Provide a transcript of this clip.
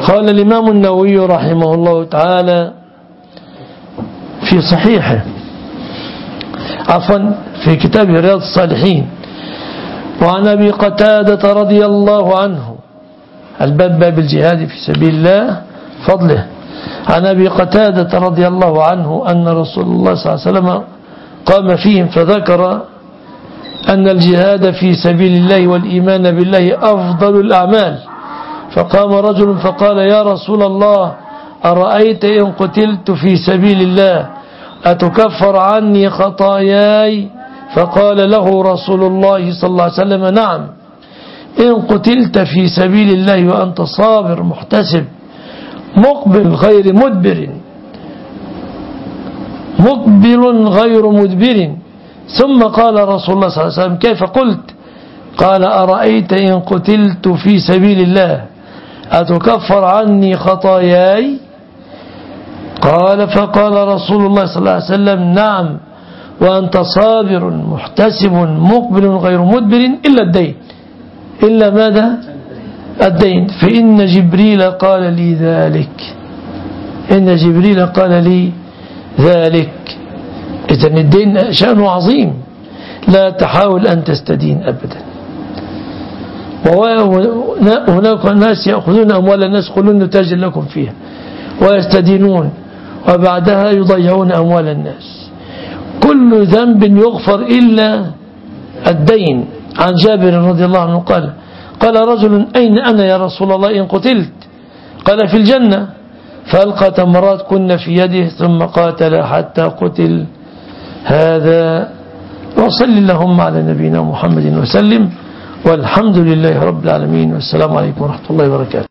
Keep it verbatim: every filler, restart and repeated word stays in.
قال الإمام النووي رحمه الله تعالى في صحيحه عفوا في كتاب رياض الصالحين: وعن أبي قتادة رضي الله عنه، الباب باب الجهاد في سبيل الله فضله. عن أبي قتادة رضي الله عنه أن رسول الله صلى الله عليه وسلم قام فيهم فذكر أن الجهاد في سبيل الله والإيمان بالله أفضل الأعمال، فقام رجل فقال: يا رسول الله، أرأيت إن قتلت في سبيل الله أتكفر عني خطاياي؟ فقال له رسول الله صلى الله عليه وسلم: نعم، إن قتلت في سبيل الله وأنت صابر محتسب مقبل غير مدبر مقبل غير مدبر. ثم قال رسول الله صلى الله عليه وسلم: كيف قلت؟ قال: أرأيت إن قتلت في سبيل الله أتكفر عني خطاياي؟ قال: فقال رسول الله صلى الله عليه وسلم: نعم، وأنت صابر محتسب مقبل غير مدبر إلا الدين. إلا ماذا؟ الدين. فإن جبريل قال لي ذلك إن جبريل قال لي ذلك. إذن الدين شأنه عظيم، لا تحاول أن تستدين أبدا. وهناك ناس يأخذون أموال الناس يقولون نتاجر لكم فيها ويستدينون وبعدها يضيعون أموال الناس. كل ذنب يغفر إلا الدين. عن جابر رضي الله عنه قال: قال رجل: أين أنا يا رسول الله إن قتلت؟ قال: في الجنة. فألقى تمرات كن في يده ثم قاتل حتى قتل. هذا. وصل اللهم على نبينا محمد وسلم، والحمد لله رب العالمين، والسلام عليكم ورحمة الله وبركاته.